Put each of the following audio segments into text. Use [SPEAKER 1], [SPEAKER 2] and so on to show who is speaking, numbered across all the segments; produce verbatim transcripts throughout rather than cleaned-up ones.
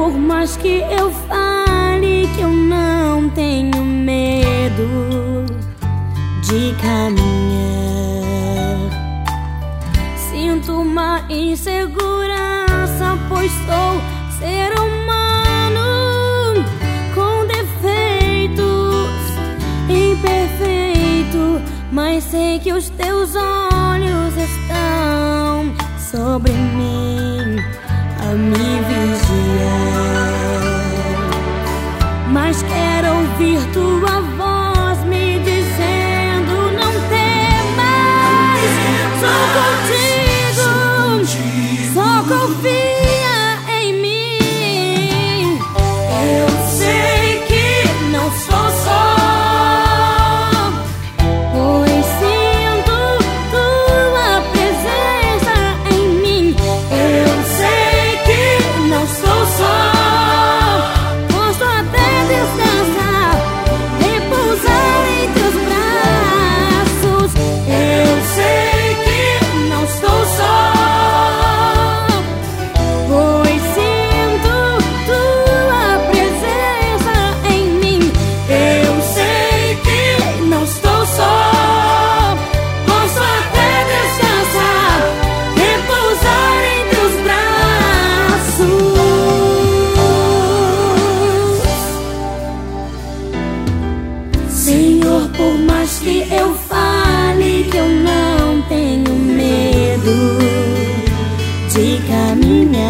[SPEAKER 1] Por mais que eu fale que eu não tenho medo de caminhar, sinto uma insegurança, pois sou ser humano com defeitos, imperfeito, mas sei que os teus olhos estão sobre mim a me vigiar. Mas quero ouvir tua voz me dizendo: não temas, sou contigo, só confia em mim. Eu sei que não sou só, pois sinto tua presença em mim. Eu sei que não sou só, Senhor, por mais que eu fale que eu não tenho medo de caminhar,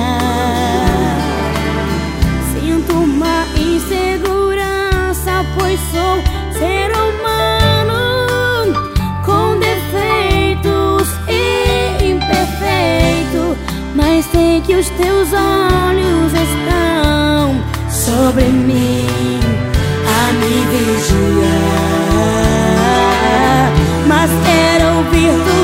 [SPEAKER 1] sinto uma insegurança, pois sou ser humano com defeitos e imperfeito, mas sei que os teus olhos estão sobre mim a me vigiar. Mas quero ouvir tu